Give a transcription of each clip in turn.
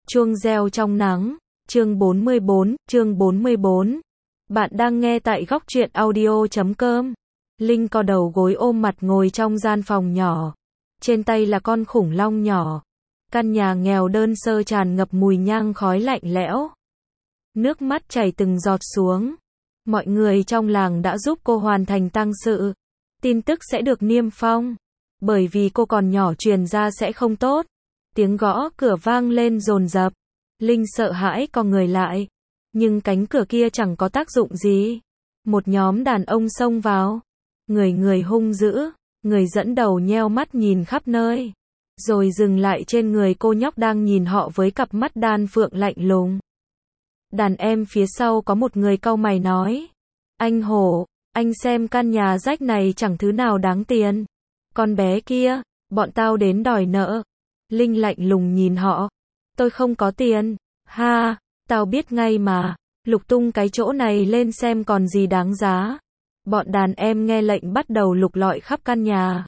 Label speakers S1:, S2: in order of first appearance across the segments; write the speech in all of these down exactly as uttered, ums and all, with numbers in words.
S1: Chuông reo trong nắng, chương bốn mươi bốn, chương bốn mươi bốn. Bạn đang nghe tại góc truyện audio chấm com. Linh co đầu gối ôm mặt ngồi trong gian phòng nhỏ. Trên tay là con khủng long nhỏ. Căn nhà nghèo đơn sơ tràn ngập mùi nhang khói lạnh lẽo. Nước mắt chảy từng giọt xuống. Mọi người trong làng đã giúp cô hoàn thành tang sự. Tin tức sẽ được niêm phong. Bởi vì cô còn nhỏ truyền ra sẽ không tốt. Tiếng gõ cửa vang lên dồn dập. Linh sợ hãi co người lại. Nhưng cánh cửa kia chẳng có tác dụng gì. Một nhóm đàn ông xông vào. Người người hung dữ. Người dẫn đầu nheo mắt nhìn khắp nơi. Rồi dừng lại trên người cô nhóc đang nhìn họ với cặp mắt đan phượng lạnh lùng. Đàn em phía sau có một người cau mày nói. Anh Hổ, anh xem căn nhà rách này chẳng thứ nào đáng tiền. Con bé kia, bọn tao đến đòi nợ. Linh lạnh lùng nhìn họ. Tôi không có tiền. Ha, tao biết ngay mà. Lục tung cái chỗ này lên xem còn gì đáng giá. Bọn đàn em nghe lệnh bắt đầu lục lọi khắp căn nhà.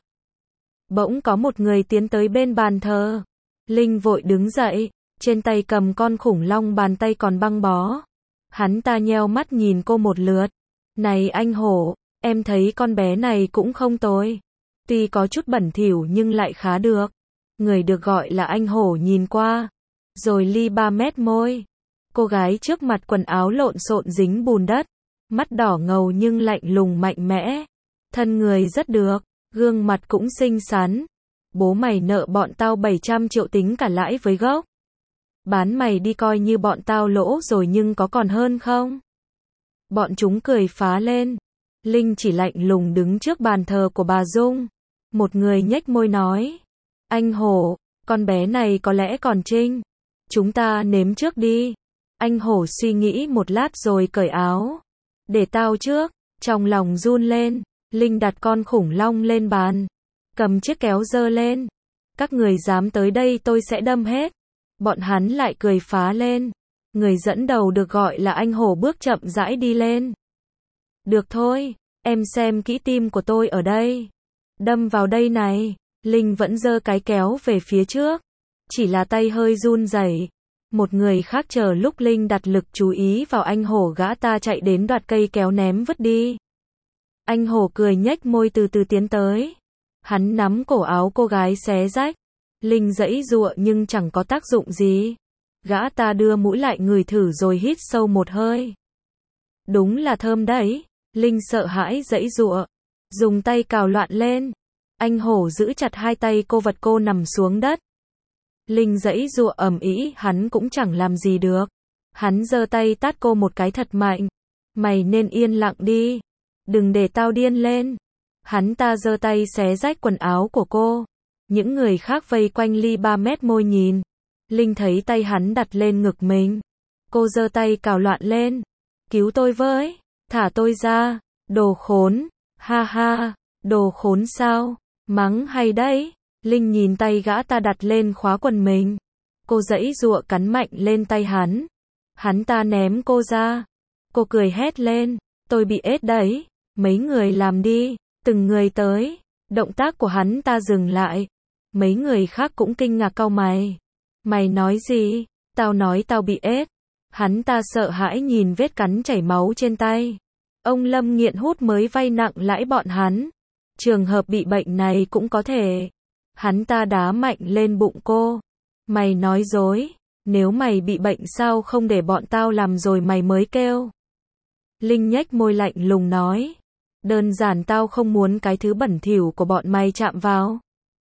S1: Bỗng có một người tiến tới bên bàn thờ. Linh vội đứng dậy. Trên tay cầm con khủng long, bàn tay còn băng bó. Hắn ta nheo mắt nhìn cô một lượt. Này anh Hổ, em thấy con bé này cũng không tồi. Tuy có chút bẩn thỉu nhưng lại khá được. Người được gọi là anh Hổ nhìn qua. Rồi li ba mét môi. Cô gái trước mặt quần áo lộn xộn dính bùn đất. Mắt đỏ ngầu nhưng lạnh lùng mạnh mẽ. Thân người rất được. Gương mặt cũng xinh xắn. Bố mày nợ bọn tao bảy trăm triệu tính cả lãi với gốc. Bán mày đi coi như bọn tao lỗ rồi nhưng có còn hơn không? Bọn chúng cười phá lên. Linh chỉ lạnh lùng đứng trước bàn thờ của bà Dung. Một người nhếch môi nói. Anh Hổ, con bé này có lẽ còn trinh. Chúng ta nếm trước đi. Anh Hổ suy nghĩ một lát rồi cởi áo. Để tao trước. Trong lòng run lên. Linh đặt con khủng long lên bàn. Cầm chiếc kéo giơ lên. Các người dám tới đây tôi sẽ đâm hết. Bọn hắn lại cười phá lên. Người dẫn đầu được gọi là anh Hổ bước chậm rãi đi lên. Được thôi, em xem kỹ tim của tôi ở đây. Đâm vào đây này. Linh vẫn giơ cái kéo về phía trước. Chỉ là tay hơi run rẩy. Một người khác chờ lúc Linh đặt lực chú ý vào anh Hổ, gã ta chạy đến đoạt cây kéo ném vứt đi. Anh Hổ cười nhếch môi từ từ tiến tới. Hắn nắm cổ áo cô gái xé rách. Linh giãy giụa nhưng chẳng có tác dụng gì. Gã ta đưa mũi lại ngửi thử rồi hít sâu một hơi. Đúng là thơm đấy. Linh sợ hãi giãy giụa. Dùng tay cào loạn lên. Anh Hổ giữ chặt hai tay cô, vật cô nằm xuống đất. Linh giãy giụa ầm ĩ, hắn cũng chẳng làm gì được. Hắn giơ tay tát cô một cái thật mạnh. Mày nên yên lặng đi. Đừng để tao điên lên. Hắn ta giơ tay xé rách quần áo của cô. Những người khác vây quanh li ba mét môi nhìn. Linh thấy tay hắn đặt lên ngực mình. Cô giơ tay cào loạn lên. Cứu tôi với. Thả tôi ra. Đồ khốn. Ha ha. Đồ khốn sao? Mắng hay đấy. Linh nhìn tay gã ta đặt lên khóa quần mình. Cô giãy giụa cắn mạnh lên tay hắn. Hắn ta ném cô ra. Cô cười hét lên. Tôi bị ết đấy. Mấy người làm đi. Từng người tới. Động tác của hắn ta dừng lại. Mấy người khác cũng kinh ngạc cau mày. Mày nói gì? Tao nói tao bị ết. Hắn ta sợ hãi nhìn vết cắn chảy máu trên tay. Ông Lâm nghiện hút mới vay nặng lãi bọn hắn. Trường hợp bị bệnh này cũng có thể. Hắn ta đá mạnh lên bụng cô. Mày nói dối. Nếu mày bị bệnh sao không để bọn tao làm rồi mày mới kêu. Linh nhếch môi lạnh lùng nói. Đơn giản tao không muốn cái thứ bẩn thỉu của bọn mày chạm vào.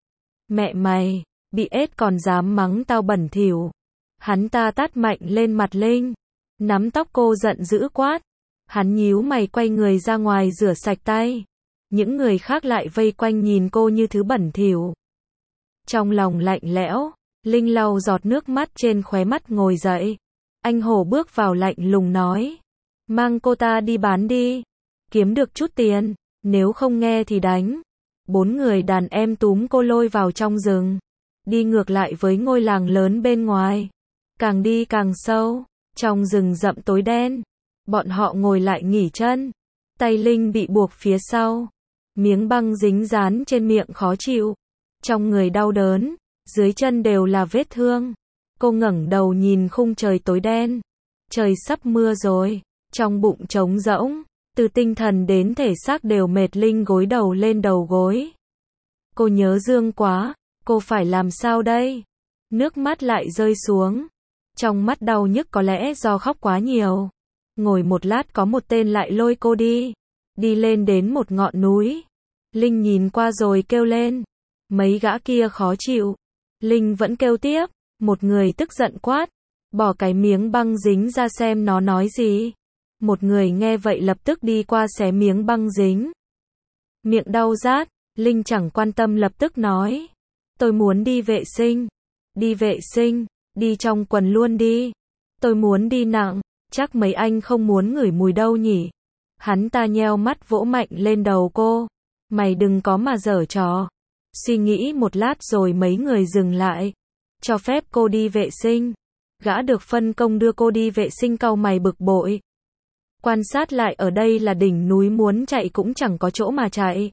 S1: Mẹ mày, bị ết còn dám mắng tao bẩn thỉu. Hắn ta tát mạnh lên mặt Linh. Nắm tóc cô giận dữ quát. Hắn nhíu mày quay người ra ngoài rửa sạch tay. Những người khác lại vây quanh nhìn cô như thứ bẩn thỉu. Trong lòng lạnh lẽo, Linh lau giọt nước mắt trên khóe mắt ngồi dậy. Anh Hổ bước vào lạnh lùng nói. Mang cô ta đi bán đi. Kiếm được chút tiền. Nếu không nghe thì đánh. Bốn người đàn em túm cô lôi vào trong rừng. Đi ngược lại với ngôi làng lớn bên ngoài. Càng đi càng sâu. Trong rừng rậm tối đen. Bọn họ ngồi lại nghỉ chân. Tay Linh bị buộc phía sau. Miếng băng dính dán trên miệng khó chịu. Trong người đau đớn. Dưới chân đều là vết thương. Cô ngẩng đầu nhìn khung trời tối đen. Trời sắp mưa rồi. Trong bụng trống rỗng, từ tinh thần đến thể xác đều mệt, Linh gối đầu lên đầu gối. Cô nhớ Dương quá, cô phải làm sao đây? Nước mắt lại rơi xuống. Trong mắt đau nhức, có lẽ do khóc quá nhiều. Ngồi một lát có một tên lại lôi cô đi. Đi lên đến một ngọn núi. Linh nhìn qua rồi kêu lên. Mấy gã kia khó chịu. Linh vẫn kêu tiếp. Một người tức giận quát. Bỏ cái miếng băng dính ra xem nó nói gì. Một người nghe vậy lập tức đi qua xé miếng băng dính. Miệng đau rát. Linh chẳng quan tâm lập tức nói. Tôi muốn đi vệ sinh. Đi vệ sinh, đi trong quần luôn đi. Tôi muốn đi nặng, chắc mấy anh không muốn ngửi mùi đâu nhỉ. Hắn ta nheo mắt vỗ mạnh lên đầu cô. Mày đừng có mà giở trò. Suy nghĩ một lát rồi mấy người dừng lại. Cho phép cô đi vệ sinh. Gã được phân công đưa cô đi vệ sinh cau mày bực bội. Quan sát lại ở đây là đỉnh núi, muốn chạy cũng chẳng có chỗ mà chạy.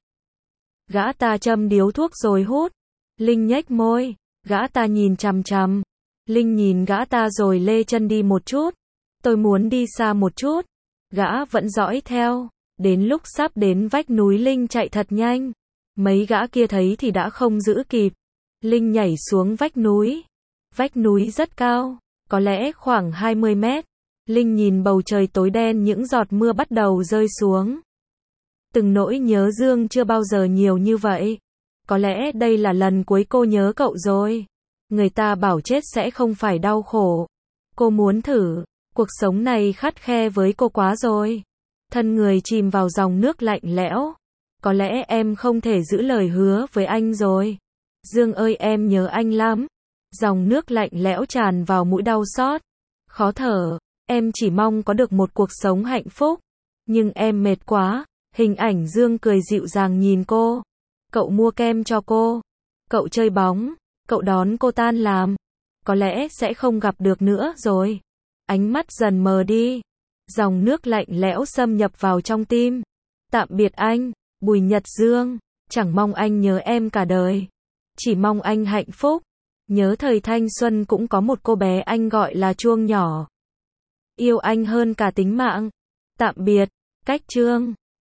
S1: Gã ta châm điếu thuốc rồi hút. Linh nhếch môi. Gã ta nhìn chằm chằm. Linh nhìn gã ta rồi lê chân đi một chút. Tôi muốn đi xa một chút. Gã vẫn dõi theo. Đến lúc sắp đến vách núi, Linh chạy thật nhanh. Mấy gã kia thấy thì đã không giữ kịp. Linh nhảy xuống vách núi. Vách núi rất cao, có lẽ khoảng hai mươi mét. Linh nhìn bầu trời tối đen, những giọt mưa bắt đầu rơi xuống. Từng nỗi nhớ Dương chưa bao giờ nhiều như vậy. Có lẽ đây là lần cuối cô nhớ cậu rồi. Người ta bảo chết sẽ không phải đau khổ. Cô muốn thử. Cuộc sống này khắt khe với cô quá rồi. Thân người chìm vào dòng nước lạnh lẽo. Có lẽ em không thể giữ lời hứa với anh rồi. Dương ơi, em nhớ anh lắm. Dòng nước lạnh lẽo tràn vào mũi, đau xót. Khó thở. Em chỉ mong có được một cuộc sống hạnh phúc. Nhưng em mệt quá. Hình ảnh Dương cười dịu dàng nhìn cô. Cậu mua kem cho cô. Cậu chơi bóng. Cậu đón cô tan làm. Có lẽ sẽ không gặp được nữa rồi. Ánh mắt dần mờ đi. Dòng nước lạnh lẽo xâm nhập vào trong tim. Tạm biệt anh, Bùi Nhật Dương. Chẳng mong anh nhớ em cả đời. Chỉ mong anh hạnh phúc. Nhớ thời thanh xuân cũng có một cô bé anh gọi là Chuông nhỏ. Yêu anh hơn cả tính mạng. Tạm biệt. Cách Chương.